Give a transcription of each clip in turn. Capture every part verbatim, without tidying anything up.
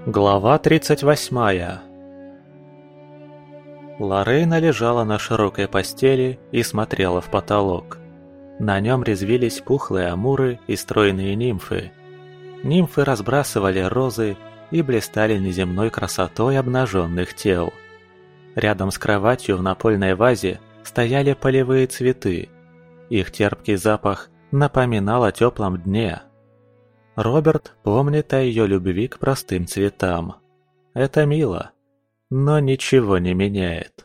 Глава тридцать восьмая. Лорейна лежала на широкой постели и смотрела в потолок. На нем резвились пухлые амуры и стройные нимфы. Нимфы разбрасывали розы и блистали неземной красотой обнаженных тел. Рядом с кроватью в напольной вазе стояли полевые цветы. Их терпкий запах напоминал о теплом дне. Роберт помнит о ее любви к простым цветам. Это мило, но ничего не меняет.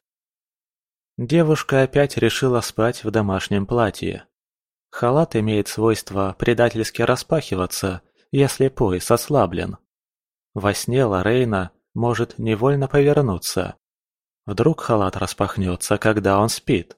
Девушка опять решила спать в домашнем платье. Халат имеет свойство предательски распахиваться, если пояс ослаблен. Во сне Лорейна может невольно повернуться. Вдруг халат распахнется, когда он спит.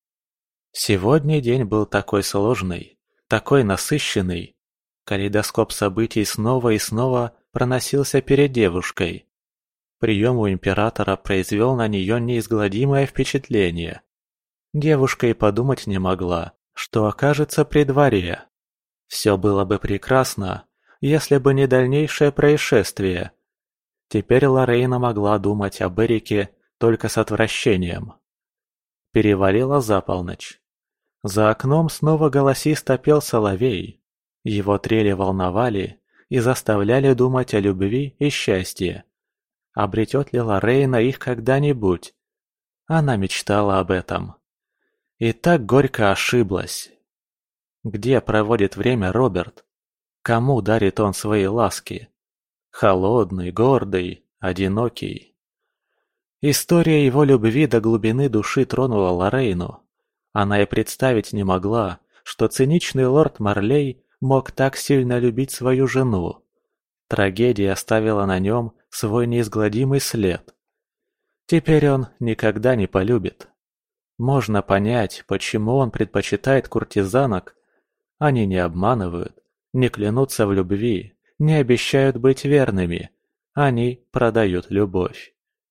Сегодня день был такой сложный, такой насыщенный. Калейдоскоп событий снова и снова проносился перед девушкой. Прием у императора произвел на нее неизгладимое впечатление. Девушка и подумать не могла, что окажется при дворе. Все было бы прекрасно, если бы не дальнейшее происшествие. Теперь Лорейна могла думать об Эрике только с отвращением. Перевалила за полночь. За окном снова голосисто пел соловей. Его трели волновали и заставляли думать о любви и счастье. Обретет ли Лорейна их когда-нибудь? Она мечтала об этом. И так горько ошиблась. Где проводит время Роберт? Кому дарит он свои ласки? Холодный, гордый, одинокий. История его любви до глубины души тронула Лорейну. Она и представить не могла, что циничный лорд Марлей мог так сильно любить свою жену. Трагедия оставила на нем свой неизгладимый след. Теперь он никогда не полюбит. Можно понять, почему он предпочитает куртизанок. Они не обманывают, не клянутся в любви, не обещают быть верными. Они продают любовь.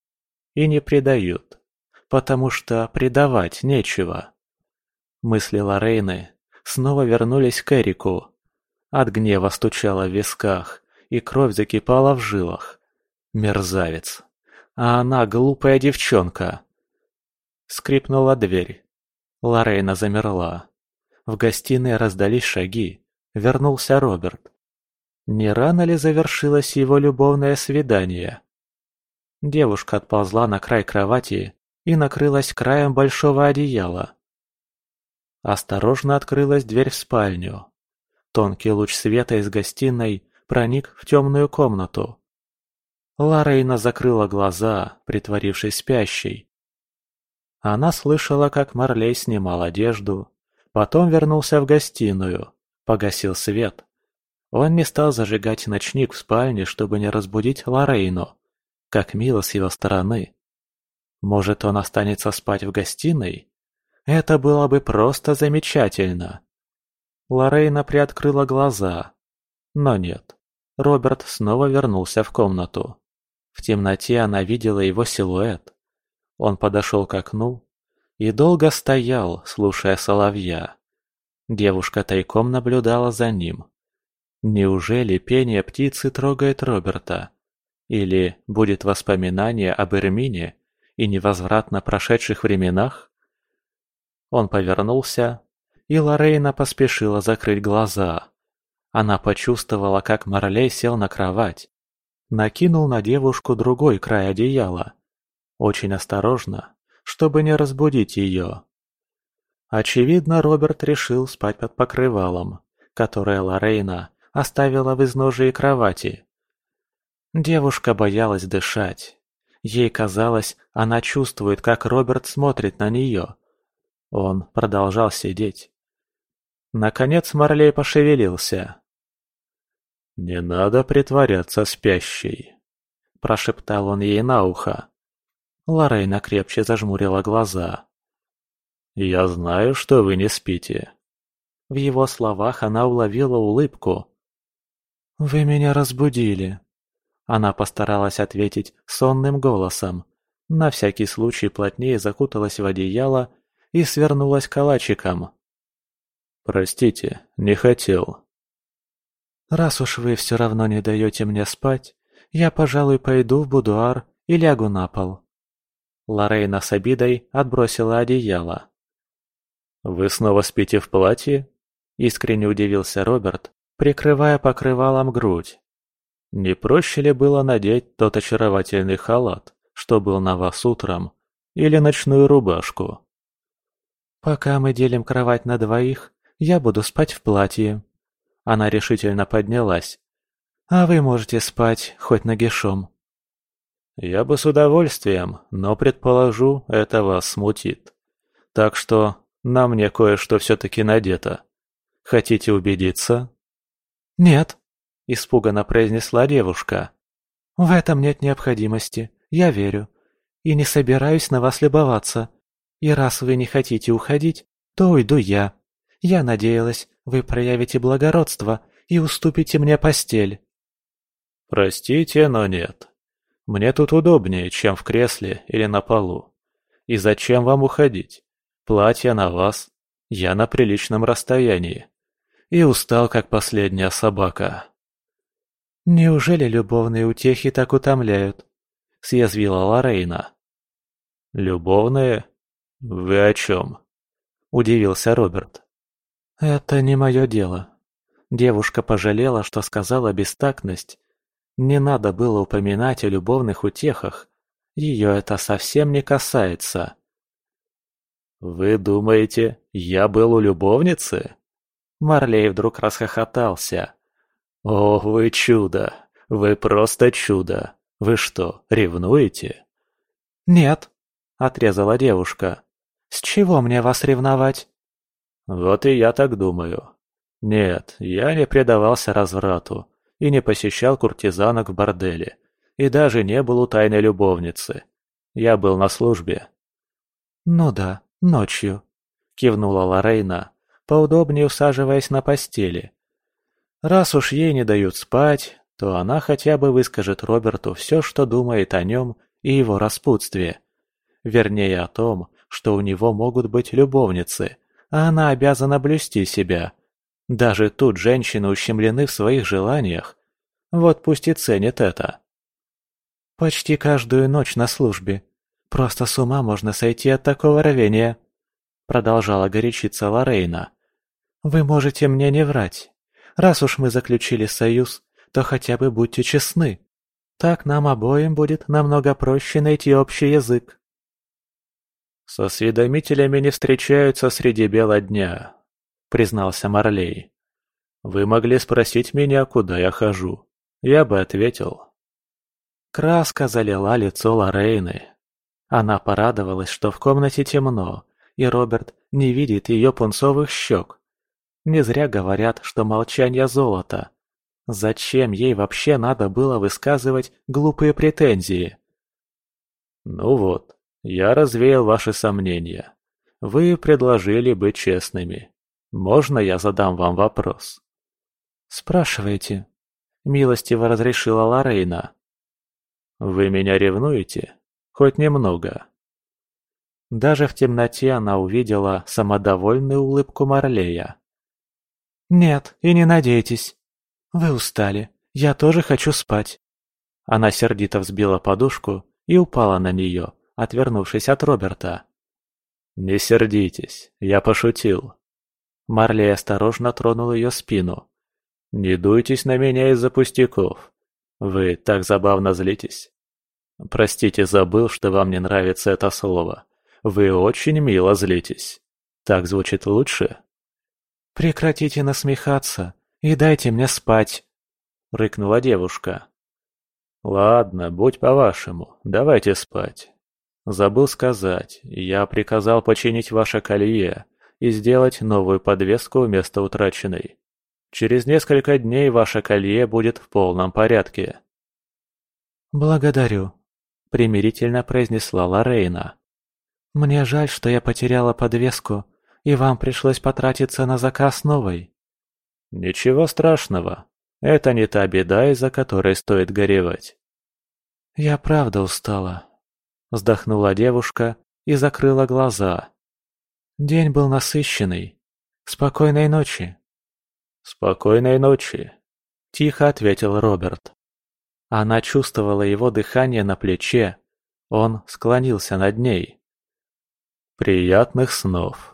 И не предают, потому что предавать нечего. Мысли Лорейны снова вернулись к Эрику. От гнева стучало в висках, и кровь закипала в жилах. Мерзавец. А она глупая девчонка. Скрипнула дверь. Лорейна замерла. В гостиной раздались шаги. Вернулся Роберт. Не рано ли завершилось его любовное свидание? Девушка отползла на край кровати и накрылась краем большого одеяла. Осторожно открылась дверь в спальню. Тонкий луч света из гостиной проник в темную комнату. Лорейна закрыла глаза, притворившись спящей. Она слышала, как Марлей снимал одежду, потом вернулся в гостиную, погасил свет. Он не стал зажигать ночник в спальне, чтобы не разбудить Лорейну. Как мило с его стороны. Может, он останется спать в гостиной? Это было бы просто замечательно. Лорейна приоткрыла глаза. Но нет. Роберт снова вернулся в комнату. В темноте она видела его силуэт. Он подошел к окну и долго стоял, слушая соловья. Девушка тайком наблюдала за ним. Неужели пение птицы трогает Роберта? Или будет воспоминание об Эрмине и невозвратно прошедших временах? Он повернулся, и Лорейна поспешила закрыть глаза. Она почувствовала, как Марлей сел на кровать. Накинул на девушку другой край одеяла. Очень осторожно, чтобы не разбудить ее. Очевидно, Роберт решил спать под покрывалом, которое Лорейна оставила в изножии кровати. Девушка боялась дышать. Ей казалось, она чувствует, как Роберт смотрит на нее. Он продолжал сидеть. Наконец Марлей пошевелился. «Не надо притворяться спящей», – прошептал он ей на ухо. Лорейна крепче зажмурила глаза. «Я знаю, что вы не спите». В его словах она уловила улыбку. «Вы меня разбудили». Она постаралась ответить сонным голосом, на всякий случай плотнее закуталась в одеяло и свернулась калачиком. «Простите, не хотел». «Раз уж вы все равно не даете мне спать, Я, пожалуй, пойду в будуар и лягу на пол». Лорейна с обидой отбросила одеяло. «Вы снова спите в платье?» – искренне удивился Роберт, прикрывая покрывалом грудь. «Не проще ли было надеть тот очаровательный халат, что был на вас утром, или ночную рубашку?» «Пока мы делим кровать на двоих, я буду спать в платье». Она решительно поднялась. «А вы можете спать хоть нагишом». «Я бы с удовольствием, но, предположу, это вас смутит. Так что на мне кое-что все-таки надето. Хотите убедиться?» «Нет», – испуганно произнесла девушка. «В этом нет необходимости, я верю. И не собираюсь на вас любоваться. И раз вы не хотите уходить, то уйду я. Я надеялась, вы проявите благородство и уступите мне постель». «Простите, но нет. Мне тут удобнее, чем в кресле или на полу. И зачем вам уходить? Платье на вас, я на приличном расстоянии. И устал, как последняя собака». «Неужели любовные утехи так утомляют?» – съязвила Лорейна. «Любовные? Вы о чем?» – удивился Роберт. «Это не мое дело». Девушка пожалела, что сказала бестактность. Не надо было упоминать о любовных утехах. Ее это совсем не касается. «Вы думаете, я был у любовницы?» Марлей вдруг расхохотался. «О, вы чудо! Вы просто чудо! Вы что, ревнуете?» «Нет», — отрезала девушка. «С чего мне вас ревновать?» «Вот и я так думаю. Нет, я не предавался разврату и не посещал куртизанок в борделе, и даже не был у тайной любовницы. Я был на службе». «Ну да, ночью», — кивнула Лорейна, поудобнее усаживаясь на постели. Раз уж ей не дают спать, то она хотя бы выскажет Роберту все, что думает о нем и его распутстве. Вернее, о том, что у него могут быть любовницы, а она обязана блюсти себя. Даже тут женщины ущемлены в своих желаниях. Вот пусть и ценит это. «Почти каждую ночь на службе. Просто с ума можно сойти от такого рвения», — продолжала горячиться Лорейна. «Вы можете мне не врать. Раз уж мы заключили союз, то хотя бы будьте честны. Так нам обоим будет намного проще найти общий язык». «С осведомителями не встречаются среди бела дня», — признался Марлей. «Вы могли спросить меня, куда я хожу. Я бы ответил». Краска залила лицо Лорейны. Она порадовалась, что в комнате темно, и Роберт не видит ее пунцовых щек. Не зря говорят, что молчание золото. Зачем ей вообще надо было высказывать глупые претензии? «Ну вот, я развеял ваши сомнения. Вы предложили быть честными. Можно я задам вам вопрос?» «Спрашивайте», — милостиво разрешила Лорейна. «Вы меня ревнуете? Хоть немного?» Даже в темноте она увидела самодовольную улыбку Марлея. «Нет, и не надейтесь. Вы устали. Я тоже хочу спать». Она сердито взбила подушку и упала на нее, отвернувшись от Роберта. «Не сердитесь, я пошутил». Марлей осторожно тронул ее спину. «Не дуйтесь на меня из-за пустяков. Вы так забавно злитесь. Простите, забыл, что вам не нравится это слово. Вы очень мило злитесь. Так звучит лучше?» «Прекратите насмехаться и дайте мне спать», — рыкнула девушка. «Ладно, будь по-вашему, давайте спать. Забыл сказать, я приказал починить ваше колье и сделать новую подвеску вместо утраченной. Через несколько дней ваше колье будет в полном порядке». «Благодарю», — примирительно произнесла Лорейна. «Мне жаль, что я потеряла подвеску, и вам пришлось потратиться на заказ новой». «Ничего страшного. Это не та беда, из-за которой стоит горевать». «Я правда устала», — вздохнула девушка и закрыла глаза. «День был насыщенный. Спокойной ночи». «Спокойной ночи», — тихо ответил Роберт. Она чувствовала его дыхание на плече. Он склонился над ней. «Приятных снов!»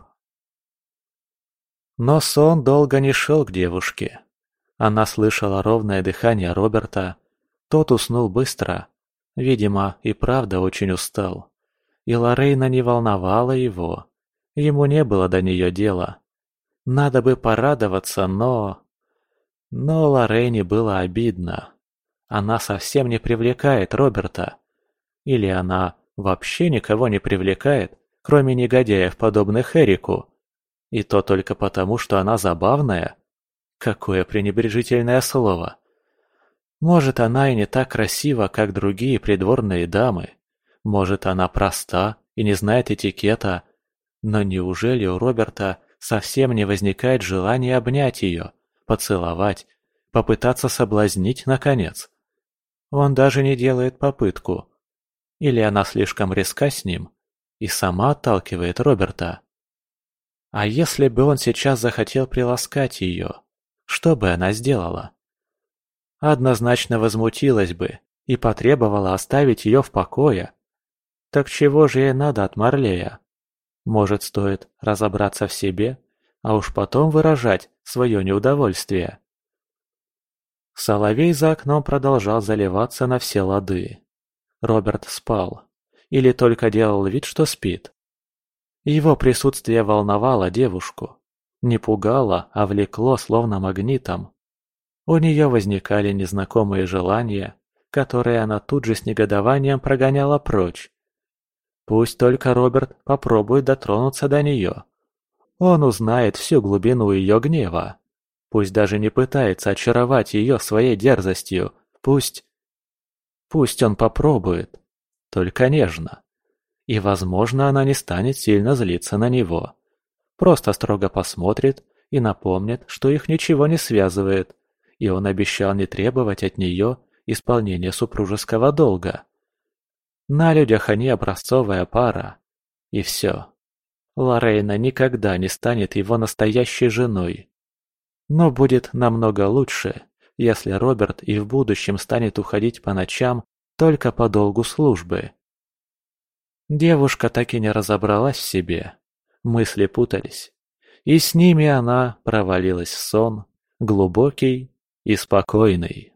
Но сон долго не шел к девушке. Она слышала ровное дыхание Роберта. Тот уснул быстро. Видимо, и правда очень устал. И Лорейна не волновала его. Ему не было до нее дела. Надо бы порадоваться, но... Но Лорейне было обидно. Она совсем не привлекает Роберта. Или она вообще никого не привлекает, кроме негодяев, подобных Эрику. И то только потому, что она забавная. Какое пренебрежительное слово. Может, она и не так красива, как другие придворные дамы. Может, она проста и не знает этикета. Но неужели у Роберта совсем не возникает желания обнять ее, поцеловать, попытаться соблазнить, наконец? Он даже не делает попытку. Или она слишком резка с ним и сама отталкивает Роберта? А если бы он сейчас захотел приласкать ее, что бы она сделала? Однозначно возмутилась бы и потребовала оставить ее в покое. Так чего же ей надо от Марлея? Может, стоит разобраться в себе, а уж потом выражать свое неудовольствие? Соловей за окном продолжал заливаться на все лады. Роберт спал. Или только делал вид, что спит. Его присутствие волновало девушку. Не пугало, а влекло словно магнитом. У нее возникали незнакомые желания, которые она тут же с негодованием прогоняла прочь. Пусть только Роберт попробует дотронуться до нее. Он узнает всю глубину ее гнева. Пусть даже не пытается очаровать ее своей дерзостью. Пусть... Пусть он попробует. Только нежно. И, возможно, она не станет сильно злиться на него. Просто строго посмотрит и напомнит, что их ничего не связывает, и он обещал не требовать от нее исполнения супружеского долга. На людях они образцовая пара. И все. Лорейна никогда не станет его настоящей женой. Но будет намного лучше, если Роберт и в будущем станет уходить по ночам только по долгу службы. Девушка так и не разобралась в себе. Мысли путались. И с ними она провалилась в сон, глубокий и спокойный.